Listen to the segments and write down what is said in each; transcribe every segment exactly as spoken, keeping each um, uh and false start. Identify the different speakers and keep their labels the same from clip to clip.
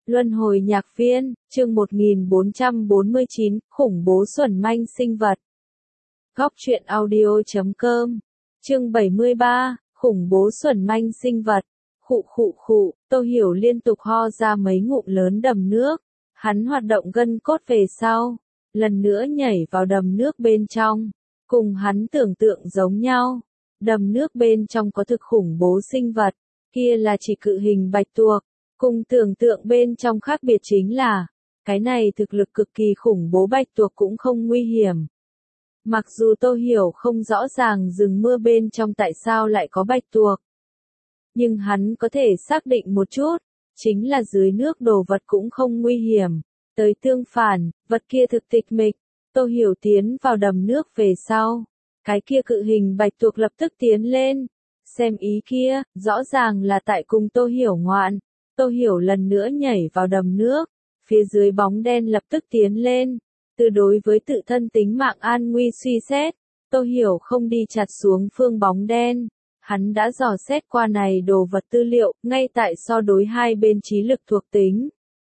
Speaker 1: Luân hồi nhạc viên, chương một nghìn bốn trăm bốn mươi chín, khủng bố xuẩn manh sinh vật. Góc truyện audio chấm com, chương bảy mươi ba, khủng bố xuẩn manh sinh vật. Khụ khụ khụ, Tô Hiểu liên tục ho ra mấy ngụm lớn đầm nước. Hắn hoạt động gân cốt về sau, lần nữa nhảy vào đầm nước bên trong. Cùng hắn tưởng tượng giống nhau, đầm nước bên trong có thực khủng bố sinh vật, kia là chỉ cự hình bạch tuộc. Cùng tưởng tượng bên trong khác biệt chính là, cái này thực lực cực kỳ khủng bố bạch tuộc cũng không nguy hiểm. Mặc dù Tô Hiểu không rõ ràng rừng mưa bên trong tại sao lại có bạch tuộc, nhưng hắn có thể xác định một chút, chính là dưới nước đồ vật cũng không nguy hiểm. Tới tương phản, vật kia thực tịch mịch. Tô Hiểu tiến vào đầm nước về sau, cái kia cự hình bạch tuộc lập tức tiến lên. Xem ý kia, rõ ràng là tại cùng Tô Hiểu ngoạn. Tô Hiểu lần nữa nhảy vào đầm nước, phía dưới bóng đen lập tức tiến lên. Từ đối với tự thân tính mạng an nguy suy xét, Tô Hiểu không đi chặt xuống phương bóng đen. Hắn đã dò xét qua này đồ vật tư liệu, ngay tại so đối hai bên trí lực thuộc tính.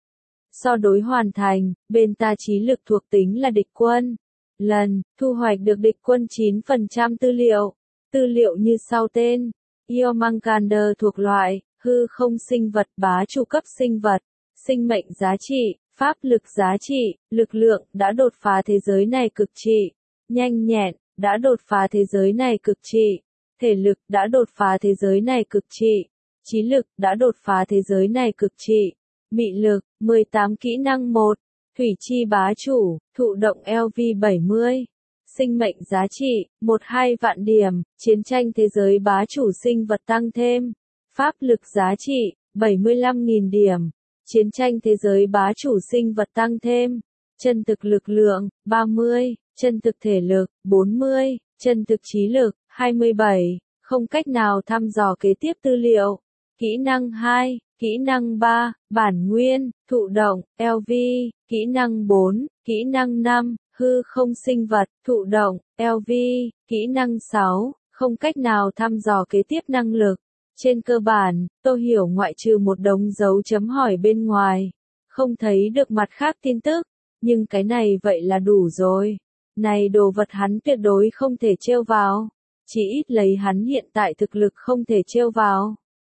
Speaker 1: So đối hoàn thành, bên ta trí lực thuộc tính là địch quân. Lần, thu hoạch được địch quân chín phần trăm tư liệu. Tư liệu như sau tên. Iomangander thuộc loại, hư không sinh vật bá chủ cấp sinh vật. Sinh mệnh giá trị, pháp lực giá trị, lực lượng đã đột phá thế giới này cực trị. Nhanh nhẹn, đã đột phá thế giới này cực trị. Thể lực đã đột phá thế giới này cực trị. Trí lực đã đột phá thế giới này cực trị. Mị lực, mười tám kỹ năng một. Thủy chi bá chủ, thụ động L V bảy mươi. Sinh mệnh giá trị, mười hai vạn điểm, chiến tranh thế giới bá chủ sinh vật tăng thêm. Pháp lực giá trị, bảy mươi lăm nghìn điểm, chiến tranh thế giới bá chủ sinh vật tăng thêm. Chân thực lực lượng, ba mươi, chân thực thể lực, bốn mươi, chân thực trí lực, hai mươi bảy, không cách nào thăm dò kế tiếp tư liệu. Kỹ năng hai, kỹ năng ba, bản nguyên, thụ động, L V, kỹ năng bốn, kỹ năng năm, hư không sinh vật, thụ động, L V, kỹ năng sáu, không cách nào thăm dò kế tiếp năng lực. Trên cơ bản, Tô Hiểu ngoại trừ một đống dấu chấm hỏi bên ngoài, không thấy được mặt khác tin tức, nhưng cái này vậy là đủ rồi. Này đồ vật hắn tuyệt đối không thể trêu vào, chỉ ít lấy hắn hiện tại thực lực không thể trêu vào.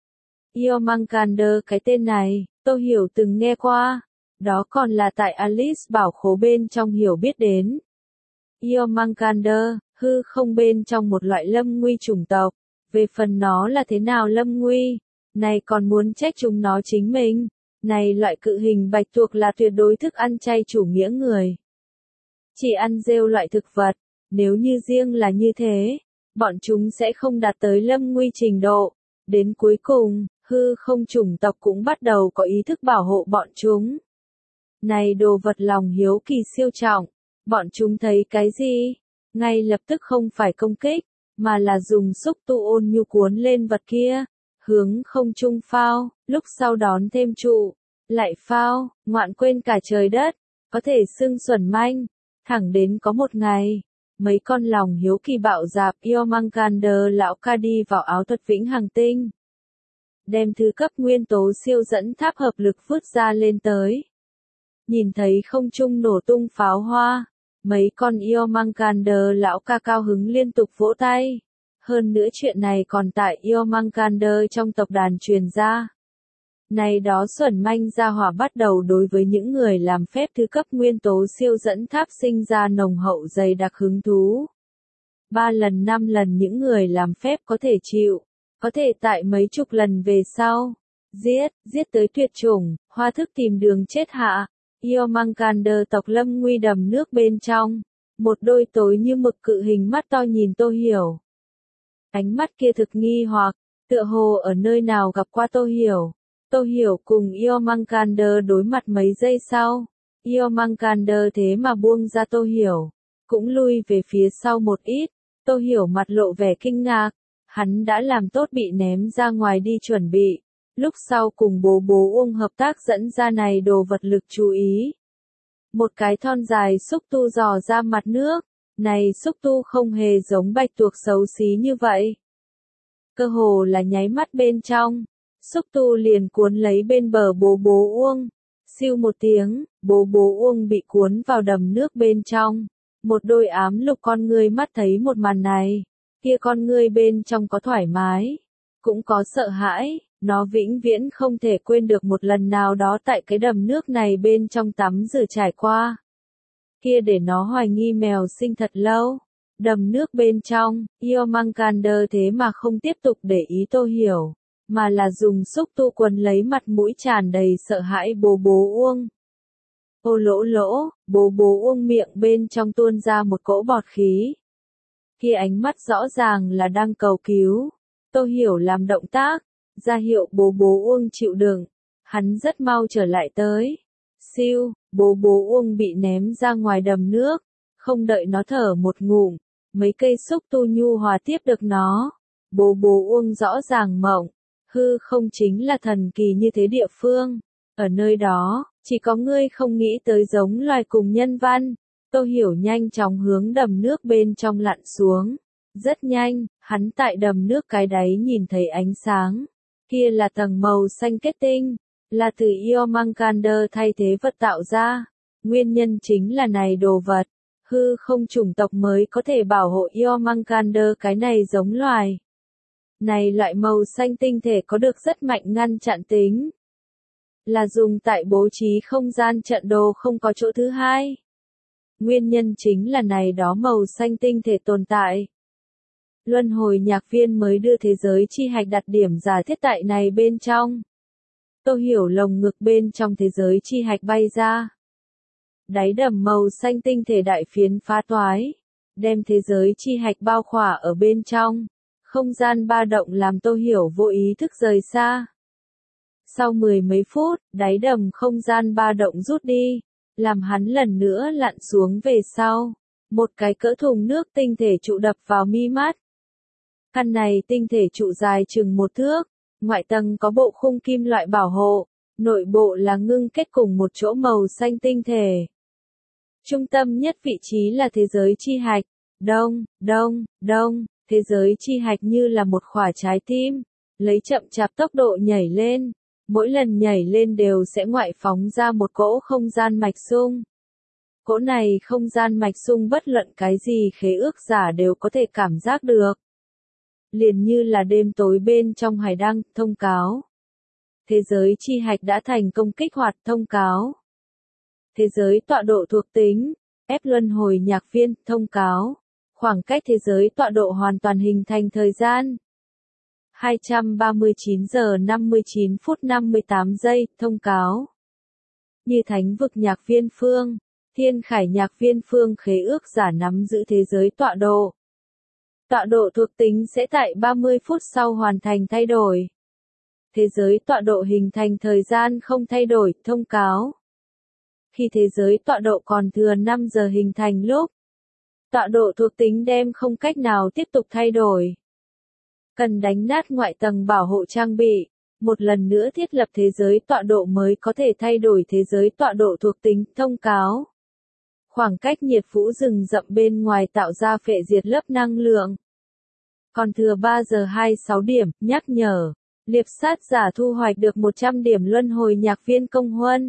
Speaker 1: Iomangander cái tên này, Tô Hiểu từng nghe qua, đó còn là tại Alice bảo khố bên trong hiểu biết đến. Iomangander, hư không bên trong một loại lâm nguy chủng tộc, về phần nó là thế nào lâm nguy, này còn muốn trách chúng nó chính mình, này loại cự hình bạch tuộc là tuyệt đối thức ăn chay chủ nghĩa người. Chỉ ăn rêu loại thực vật, nếu như riêng là như thế, bọn chúng sẽ không đạt tới lâm nguy trình độ. Đến cuối cùng, hư không chủng tộc cũng bắt đầu có ý thức bảo hộ bọn chúng. Này đồ vật lòng hiếu kỳ siêu trọng, bọn chúng thấy cái gì? Ngay lập tức không phải công kích, mà là dùng xúc tu ôn nhu cuốn lên vật kia, hướng không trung phao, lúc sau đón thêm trụ, lại phao, ngoạn quên cả trời đất, có thể xưng xuẩn manh. Thẳng đến có một ngày, mấy con lòng hiếu kỳ bạo dạp Iomangander lão ca đi vào áo thuật vĩnh hằng tinh. Đem thứ cấp nguyên tố siêu dẫn tháp hợp lực vứt ra lên tới. Nhìn thấy không trung nổ tung pháo hoa, mấy con Iomangander lão ca cao hứng liên tục vỗ tay. Hơn nữa chuyện này còn tại Iomangander trong tộc đàn truyền ra. Này đó xuẩn manh gia hỏa bắt đầu đối với những người làm phép thứ cấp nguyên tố siêu dẫn tháp sinh ra nồng hậu dày đặc hứng thú. Ba lần năm lần những người làm phép có thể chịu, có thể tại mấy chục lần về sau, giết, giết tới tuyệt chủng, hoa thức tìm đường chết hạ. Iomangander tộc lâm nguy đầm nước bên trong, một đôi tối như mực cự hình mắt to nhìn Tô Hiểu. Ánh mắt kia thực nghi hoặc, tựa hồ ở nơi nào gặp qua Tô Hiểu. Tô Hiểu cùng Iomangander đối mặt mấy giây sau, Iomangander thế mà buông ra Tô Hiểu, cũng lui về phía sau một ít. Tô Hiểu mặt lộ vẻ kinh ngạc, hắn đã làm tốt bị ném ra ngoài đi chuẩn bị, lúc sau cùng bố bố Uông hợp tác dẫn ra này đồ vật lực chú ý. Một cái thon dài xúc tu dò ra mặt nước, này xúc tu không hề giống bạch tuộc xấu xí như vậy. Cơ hồ là nháy mắt bên trong, xúc tu liền cuốn lấy bên bờ bố bố Uông, Siêu một tiếng, bố bố Uông bị cuốn vào đầm nước bên trong. Một đôi ám lục con ngươi mắt thấy một màn này. Kia con ngươi bên trong có thoải mái, cũng có sợ hãi. Nó vĩnh viễn không thể quên được một lần nào đó tại cái đầm nước này bên trong tắm rửa trải qua. Kia để nó hoài nghi mèo sinh thật lâu. Đầm nước bên trong, Yomangkander thế mà không tiếp tục để ý Tô Hiểu, mà là dùng xúc tu quần lấy mặt mũi tràn đầy sợ hãi bố bố Uông. Ô lỗ lỗ, bố bố Uông miệng bên trong tuôn ra một cỗ bọt khí. Kia ánh mắt rõ ràng là đang cầu cứu. Tô Hiểu làm động tác, ra hiệu bố bố Uông chịu đựng. Hắn rất mau trở lại tới. Siêu, bố bố Uông bị ném ra ngoài đầm nước. Không đợi nó thở một ngụm, mấy cây xúc tu nhu hòa tiếp được nó. Bố bố Uông rõ ràng mộng. Hư không chính là thần kỳ như thế địa phương. Ở nơi đó, chỉ có ngươi không nghĩ tới giống loài cùng nhân văn. Tô Hiểu nhanh chóng hướng đầm nước bên trong lặn xuống. Rất nhanh, hắn tại đầm nước cái đáy nhìn thấy ánh sáng. Kia là tầng màu xanh kết tinh, là từ Yomangkander thay thế vật tạo ra. Nguyên nhân chính là này đồ vật, hư không chủng tộc mới có thể bảo hộ Yomangkander cái này giống loài. Này loại màu xanh tinh thể có được rất mạnh ngăn chặn tính. Là dùng tại bố trí không gian trận đồ không có chỗ thứ hai. Nguyên nhân chính là này đó màu xanh tinh thể tồn tại. Luân hồi nhạc viên mới đưa thế giới chi hạch đặt điểm giả thiết tại này bên trong. Tô Hiểu lồng ngực bên trong thế giới chi hạch bay ra. Đáy đầm màu xanh tinh thể đại phiến phá toái, đem thế giới chi hạch bao khỏa ở bên trong. Không gian ba động làm Tô Hiểu vô ý thức rời xa. Sau mười mấy phút, đáy đầm không gian ba động rút đi, làm hắn lần nữa lặn xuống về sau. Một cái cỡ thùng nước tinh thể trụ đập vào mi mắt. Căn này tinh thể trụ dài chừng một thước, ngoại tầng có bộ khung kim loại bảo hộ, nội bộ là ngưng kết cùng một chỗ màu xanh tinh thể. Trung tâm nhất vị trí là thế giới chi hạch, đông, đông, đông, thế giới chi hạch như là một quả trái tim, lấy chậm chạp tốc độ nhảy lên, mỗi lần nhảy lên đều sẽ ngoại phóng ra một cỗ không gian mạch sung. Cỗ này không gian mạch sung bất luận cái gì khế ước giả đều có thể cảm giác được. Liền như là đêm tối bên trong hải đăng, thông cáo. Thế giới chi hạch đã thành công kích hoạt thông cáo. Thế giới tọa độ thuộc tính, ép luân hồi nhạc viên, thông cáo. Khoảng cách thế giới tọa độ hoàn toàn hình thành thời gian. hai trăm ba mươi chín giờ năm mươi chín phút năm mươi tám giây, thông cáo. Như thánh vực nhạc viên phương, thiên khải nhạc viên phương khế ước giả nắm giữ thế giới tọa độ. Tọa độ thuộc tính sẽ tại ba mươi phút sau hoàn thành thay đổi. Thế giới tọa độ hình thành thời gian không thay đổi, thông cáo. Khi thế giới tọa độ còn thừa năm giờ hình thành lúc, tọa độ thuộc tính đem không cách nào tiếp tục thay đổi. Cần đánh nát ngoại tầng bảo hộ trang bị, một lần nữa thiết lập thế giới tọa độ mới có thể thay đổi thế giới tọa độ thuộc tính, thông cáo. Khoảng cách nhiệt vũ rừng rậm bên ngoài tạo ra phệ diệt lớp năng lượng. Còn thừa ba giờ hai mươi sáu điểm, nhắc nhở. Liệp sát giả thu hoạch được một trăm điểm luân hồi nhạc viên công huân.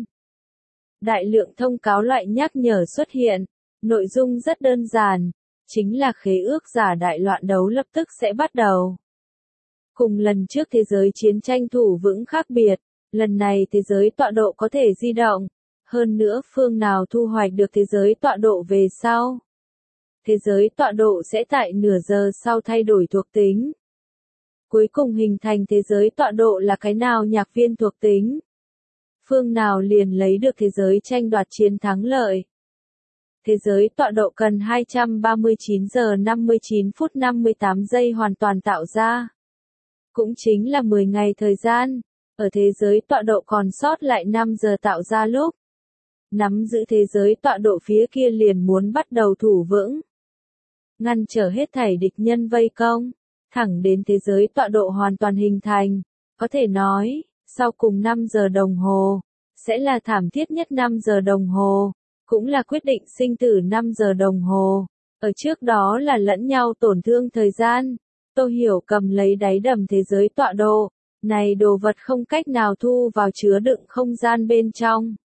Speaker 1: Đại lượng thông cáo loại nhắc nhở xuất hiện. Nội dung rất đơn giản. Chính là khế ước giả đại loạn đấu lập tức sẽ bắt đầu. Cùng lần trước thế giới chiến tranh thủ vững khác biệt. Lần này thế giới tọa độ có thể di động. Hơn nữa phương nào thu hoạch được thế giới tọa độ về sau. Thế giới tọa độ sẽ tại nửa giờ sau thay đổi thuộc tính. Cuối cùng hình thành thế giới tọa độ là cái nào nhạc viên thuộc tính. Phương nào liền lấy được thế giới tranh đoạt chiến thắng lợi. Thế giới tọa độ cần hai trăm ba mươi chín giờ năm mươi chín phút năm mươi tám giây hoàn toàn tạo ra. Cũng chính là mười ngày thời gian. Ở thế giới tọa độ còn sót lại năm giờ tạo ra lúc. Nắm giữ thế giới tọa độ phía kia liền muốn bắt đầu thủ vững. Ngăn trở hết thảy địch nhân vây công. Thẳng đến thế giới tọa độ hoàn toàn hình thành. Có thể nói, sau cùng năm giờ đồng hồ, sẽ là thảm thiết nhất năm giờ đồng hồ. Cũng là quyết định sinh tử năm giờ đồng hồ. Ở trước đó là lẫn nhau tổn thương thời gian. Tô Hiểu cầm lấy đáy đầm thế giới tọa độ. Này đồ vật không cách nào thu vào chứa đựng không gian bên trong.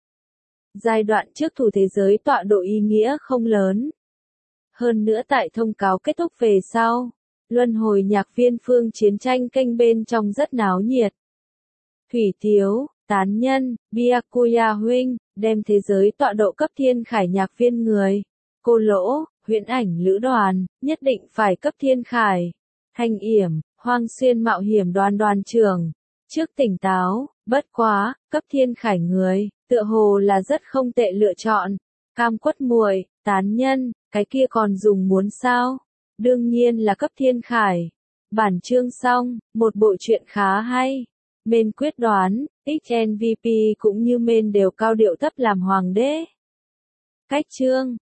Speaker 1: Giai đoạn trước thủ thế giới tọa độ ý nghĩa không lớn. Hơn nữa tại thông cáo kết thúc về sau, luân hồi nhạc viên phương chiến tranh kênh bên trong rất náo nhiệt. Thủy Tiếu, Tán Nhân, Byakuya huynh, đem thế giới tọa độ cấp thiên khải nhạc viên người. Cô Lỗ, huyễn ảnh lữ đoàn, nhất định phải cấp thiên khải. Thanh Yểm, Hoang Xuyên mạo hiểm đoàn đoàn trưởng. Trước tỉnh táo, bất quá, cấp thiên khải người, tựa hồ là rất không tệ lựa chọn. Cam Quất muội, Tán Nhân, cái kia còn dùng muốn sao? Đương nhiên là cấp thiên khải. Bản chương xong, một bộ truyện khá hay. Mên quyết đoán, ích en vê pê cũng như Mên đều cao điệu thấp làm hoàng đế. Cách chương